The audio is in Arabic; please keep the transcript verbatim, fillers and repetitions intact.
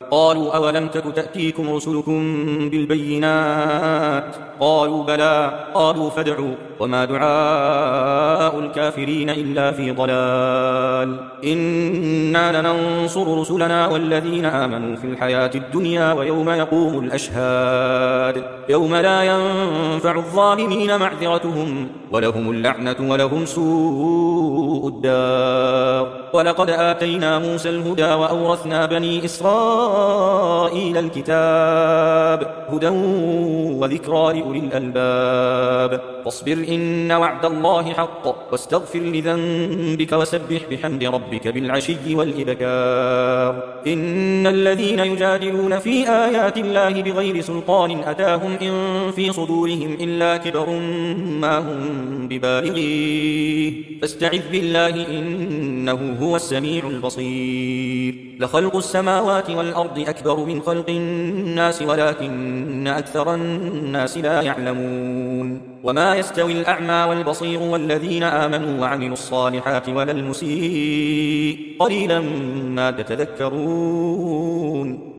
قالوا أولم تك تأتيكم رسلكم بالبينات قالوا بلى قالوا فادعوا وما دعاء الكافرين إلا في ضلال إنا لننصر رسلنا والذين آمنوا في الحياة الدنيا ويوم يقوم الأشهاد يوم لا ينفع الظالمين معذرتهم ولهم اللعنة ولهم سوء الدار ولقد آتينا موسى الهدى وأورثنا بني إسرائيل الكتاب هدى وذكرى لأولي الألباب فاصبر إن وعد الله حق واستغفر لذنبك وسبح بحمد ربك بالعشي والإبكار إن الذين يجادلون في آيات الله بغير سلطان أتاهم إن في صدورهم إلا كبر ما هم ببالغيه فاستعذ بالله إنه هو السميع البصير لخلق السماوات والأرض أكبر من خلق الناس ولكن أكثر الناس لا يعلمون وما يستوي الأعمى والبصير والذين آمنوا وعملوا الصالحات ولا المسيء قليلا ما تتذكرون